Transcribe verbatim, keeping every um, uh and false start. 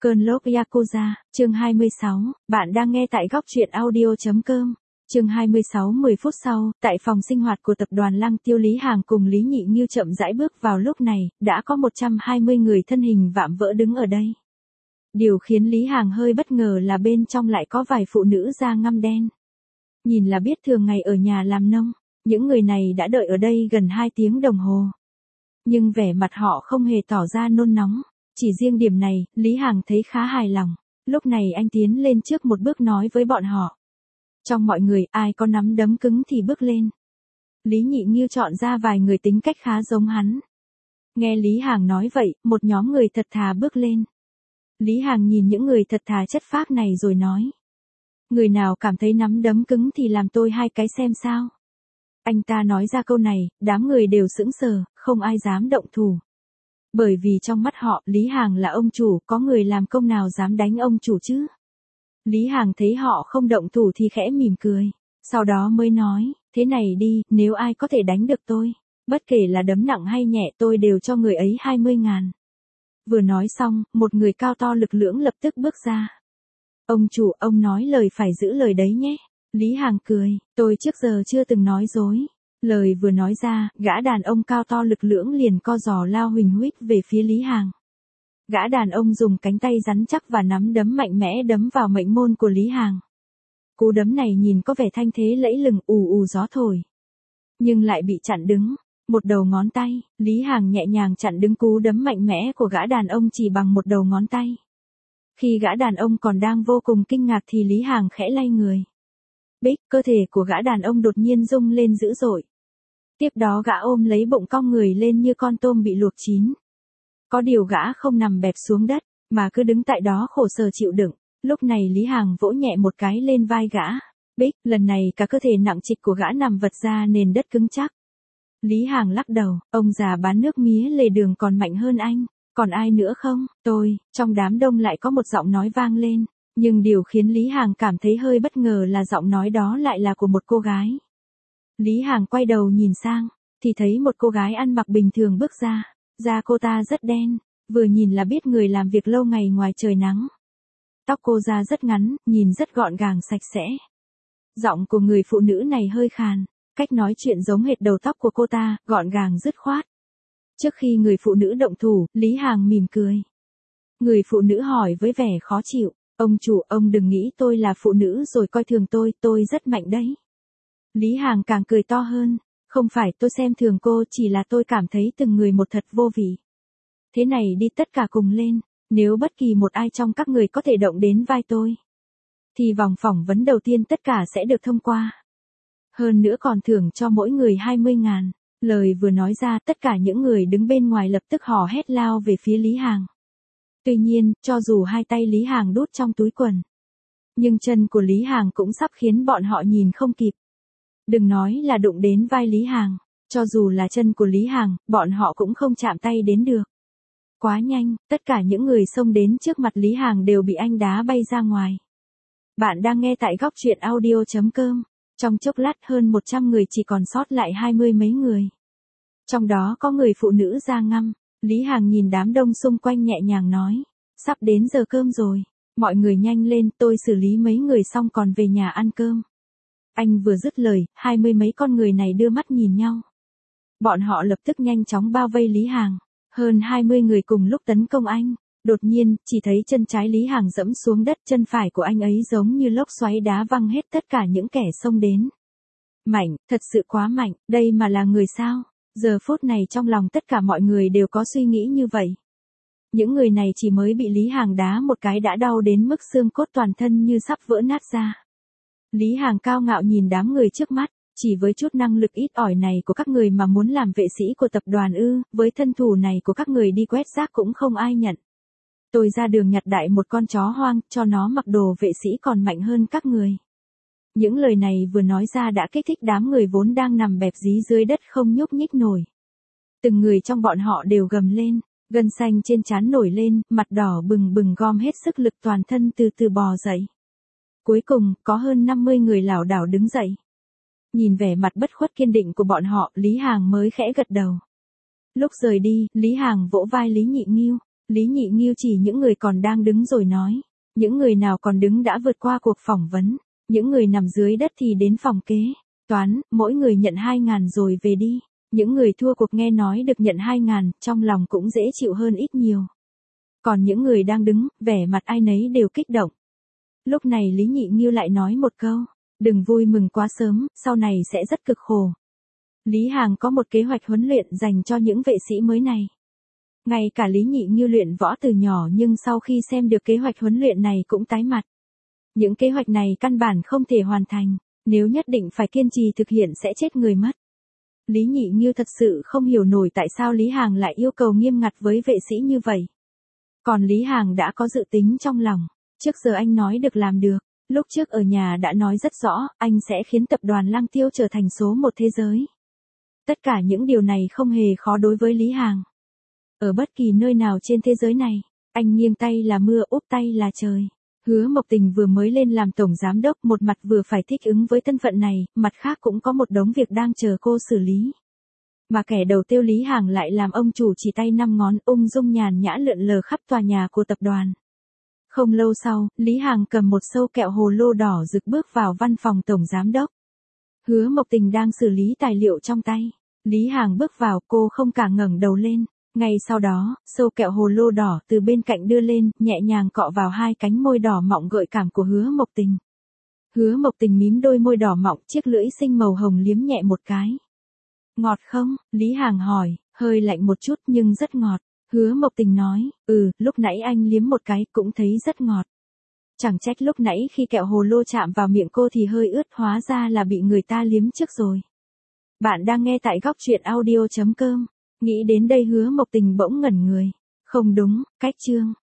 Cơn lốc Yakuza, chương hai mươi sáu, bạn đang nghe tại góc truyện audio.com. Chương hai mươi sáu mười phút sau, tại phòng sinh hoạt của tập đoàn Lăng Tiêu, Lý Hàng cùng Lý Nhị Nghiêu chậm rãi bước vào. Lúc này, đã có một trăm hai mươi người thân hình vạm vỡ đứng ở đây. Điều khiến Lý Hàng hơi bất ngờ là bên trong lại có vài phụ nữ da ngăm đen. Nhìn là biết thường ngày ở nhà làm nông, những người này đã đợi ở đây gần hai tiếng đồng hồ. Nhưng vẻ mặt họ không hề tỏ ra nôn nóng. Chỉ riêng điểm này, Lý Hàng thấy khá hài lòng. Lúc này anh tiến lên trước một bước nói với bọn họ. Trong mọi người, ai có nắm đấm cứng thì bước lên. Lý Nhị Nghiêu chọn ra vài người tính cách khá giống hắn. Nghe Lý Hàng nói vậy, một nhóm người thật thà bước lên. Lý Hàng nhìn những người thật thà chất phác này rồi nói. Người nào cảm thấy nắm đấm cứng thì làm tôi hai cái xem sao. Anh ta nói ra câu này, đám người đều sững sờ, không ai dám động thủ. Bởi vì trong mắt họ, Lý Hàng là ông chủ, có người làm công nào dám đánh ông chủ chứ. Lý Hàng thấy họ không động thủ thì khẽ mỉm cười. Sau đó mới nói, thế này đi, nếu ai có thể đánh được tôi, bất kể là đấm nặng hay nhẹ tôi đều cho người ấy hai mươi ngàn. Vừa nói xong, một người cao to lực lưỡng lập tức bước ra. Ông chủ, ông nói lời phải giữ lời đấy nhé. Lý Hàng cười, tôi trước giờ chưa từng nói dối. Lời vừa nói ra, gã đàn ông cao to lực lưỡng liền co giò lao huỳnh huých về phía Lý Hàng. Gã đàn ông dùng cánh tay rắn chắc và nắm đấm mạnh mẽ đấm vào mệnh môn của Lý Hàng. Cú đấm này nhìn có vẻ thanh thế lẫy lừng, ù ù gió thổi. Nhưng lại bị chặn đứng. Một đầu ngón tay, Lý Hàng nhẹ nhàng chặn đứng cú đấm mạnh mẽ của gã đàn ông chỉ bằng một đầu ngón tay. Khi gã đàn ông còn đang vô cùng kinh ngạc thì Lý Hàng khẽ lay người. Bích, cơ thể của gã đàn ông đột nhiên rung lên dữ dội. Tiếp đó gã ôm lấy bụng cong người lên như con tôm bị luộc chín. Có điều gã không nằm bẹp xuống đất, mà cứ đứng tại đó khổ sở chịu đựng. Lúc này Lý Hàng vỗ nhẹ một cái lên vai gã. Bích, lần này cả cơ thể nặng trịch của gã nằm vật ra nền đất cứng chắc. Lý Hàng lắc đầu, ông già bán nước mía lề đường còn mạnh hơn anh. Còn ai nữa không? Tôi. Trong đám đông lại có một giọng nói vang lên. Nhưng điều khiến Lý Hàng cảm thấy hơi bất ngờ là giọng nói đó lại là của một cô gái. Lý Hàng quay đầu nhìn sang, thì thấy một cô gái ăn mặc bình thường bước ra. Da cô ta rất đen, vừa nhìn là biết người làm việc lâu ngày ngoài trời nắng. Tóc cô ra rất ngắn, nhìn rất gọn gàng sạch sẽ. Giọng của người phụ nữ này hơi khàn, cách nói chuyện giống hệt đầu tóc của cô ta, gọn gàng dứt khoát. Trước khi người phụ nữ động thủ, Lý Hàng mỉm cười. Người phụ nữ hỏi với vẻ khó chịu, ông chủ, ông đừng nghĩ tôi là phụ nữ rồi coi thường tôi, tôi rất mạnh đấy. Lý Hàng càng cười to hơn, không phải tôi xem thường cô, chỉ là tôi cảm thấy từng người một thật vô vị. Thế này đi, tất cả cùng lên, nếu bất kỳ một ai trong các người có thể động đến vai tôi, thì vòng phỏng vấn đầu tiên tất cả sẽ được thông qua. Hơn nữa còn thưởng cho mỗi người hai mươi ngàn. Lời vừa nói ra, tất cả những người đứng bên ngoài lập tức hò hét lao về phía Lý Hàng. Tuy nhiên, cho dù hai tay Lý Hàng đút trong túi quần, nhưng chân của Lý Hàng cũng sắp khiến bọn họ nhìn không kịp. Đừng nói là đụng đến vai Lý Hàng, cho dù là chân của Lý Hàng, bọn họ cũng không chạm tay đến được. Quá nhanh, tất cả những người xông đến trước mặt Lý Hàng đều bị anh đá bay ra ngoài. Bạn đang nghe tại góc truyện audio.com. Trong chốc lát hơn một trăm người chỉ còn sót lại hai mươi mấy người. Trong đó có người phụ nữ da ngăm. Lý Hàng nhìn đám đông xung quanh nhẹ nhàng nói. Sắp đến giờ cơm rồi. Mọi người nhanh lên, tôi xử lý mấy người xong còn về nhà ăn cơm. Anh vừa dứt lời, hai mươi mấy con người này đưa mắt nhìn nhau. Bọn họ lập tức nhanh chóng bao vây Lý Hàng. Hơn hai mươi người cùng lúc tấn công anh. Đột nhiên, chỉ thấy chân trái Lý Hàng dẫm xuống đất, chân phải của anh ấy giống như lốc xoáy đá văng hết tất cả những kẻ xông đến. Mạnh, thật sự quá mạnh, đây mà là người sao? Giờ phút này trong lòng tất cả mọi người đều có suy nghĩ như vậy. Những người này chỉ mới bị Lý Hàng đá một cái đã đau đến mức xương cốt toàn thân như sắp vỡ nát ra. Lý Hàng cao ngạo nhìn đám người trước mắt, chỉ với chút năng lực ít ỏi này của các người mà muốn làm vệ sĩ của tập đoàn ư, với thân thủ này của các người đi quét rác cũng không ai nhận. Tôi ra đường nhặt đại một con chó hoang, cho nó mặc đồ vệ sĩ còn mạnh hơn các người. Những lời này vừa nói ra đã kích thích đám người vốn đang nằm bẹp dí dưới đất không nhúc nhích nổi. Từng người trong bọn họ đều gầm lên, gân xanh trên trán nổi lên, mặt đỏ bừng bừng gom hết sức lực toàn thân từ từ bò dậy. Cuối cùng, có hơn năm mươi người lảo đảo đứng dậy. Nhìn vẻ mặt bất khuất kiên định của bọn họ, Lý Hàng mới khẽ gật đầu. Lúc rời đi, Lý Hàng vỗ vai Lý Nhị Nghiêu. Lý Nhị Nghiêu chỉ những người còn đang đứng rồi nói. Những người nào còn đứng đã vượt qua cuộc phỏng vấn. Những người nằm dưới đất thì đến phòng kế toán, mỗi người nhận hai ngàn rồi về đi. Những người thua cuộc nghe nói được nhận hai ngàn, trong lòng cũng dễ chịu hơn ít nhiều. Còn những người đang đứng, vẻ mặt ai nấy đều kích động. Lúc này Lý Nhị Nghiêu lại nói một câu, đừng vui mừng quá sớm, sau này sẽ rất cực khổ. Lý Hàng có một kế hoạch huấn luyện dành cho những vệ sĩ mới này. Ngay cả Lý Nhị Nghiêu luyện võ từ nhỏ nhưng sau khi xem được kế hoạch huấn luyện này cũng tái mặt. Những kế hoạch này căn bản không thể hoàn thành, nếu nhất định phải kiên trì thực hiện sẽ chết người mất. Lý Nhị Nghiêu thật sự không hiểu nổi tại sao Lý Hàng lại yêu cầu nghiêm ngặt với vệ sĩ như vậy. Còn Lý Hàng đã có dự tính trong lòng, trước giờ anh nói được làm được, lúc trước ở nhà đã nói rất rõ, anh sẽ khiến tập đoàn Lăng Tiêu trở thành số một thế giới. Tất cả những điều này không hề khó đối với Lý Hàng. Ở bất kỳ nơi nào trên thế giới này, anh nghiêng tay là mưa úp tay là trời. Hứa Mộc Tình vừa mới lên làm tổng giám đốc, một mặt vừa phải thích ứng với thân phận này, mặt khác cũng có một đống việc đang chờ cô xử lý. Mà kẻ đầu tiêu Lý Hàng lại làm ông chủ chỉ tay năm ngón, ung dung nhàn nhã lượn lờ khắp tòa nhà của tập đoàn. Không lâu sau, Lý Hàng cầm một sâu kẹo hồ lô đỏ rực bước vào văn phòng tổng giám đốc. Hứa Mộc Tình đang xử lý tài liệu trong tay. Lý Hàng bước vào, cô không cả ngẩng đầu lên. Ngay sau đó, sâu kẹo hồ lô đỏ từ bên cạnh đưa lên, nhẹ nhàng cọ vào hai cánh môi đỏ mọng gợi cảm của Hứa Mộc Tình. Hứa Mộc Tình mím đôi môi đỏ mọng, chiếc lưỡi sinh màu hồng liếm nhẹ một cái. Ngọt không? Lý Hàng hỏi, hơi lạnh một chút nhưng rất ngọt. Hứa Mộc Tình nói, ừ, lúc nãy anh liếm một cái cũng thấy rất ngọt. Chẳng trách lúc nãy khi kẹo hồ lô chạm vào miệng cô thì hơi ướt, hóa ra là bị người ta liếm trước rồi. Bạn đang nghe tại góc truyện audio chấm com. Nghĩ đến đây Hứa Mộc Tình bỗng ngẩn người. Không đúng, cách chương.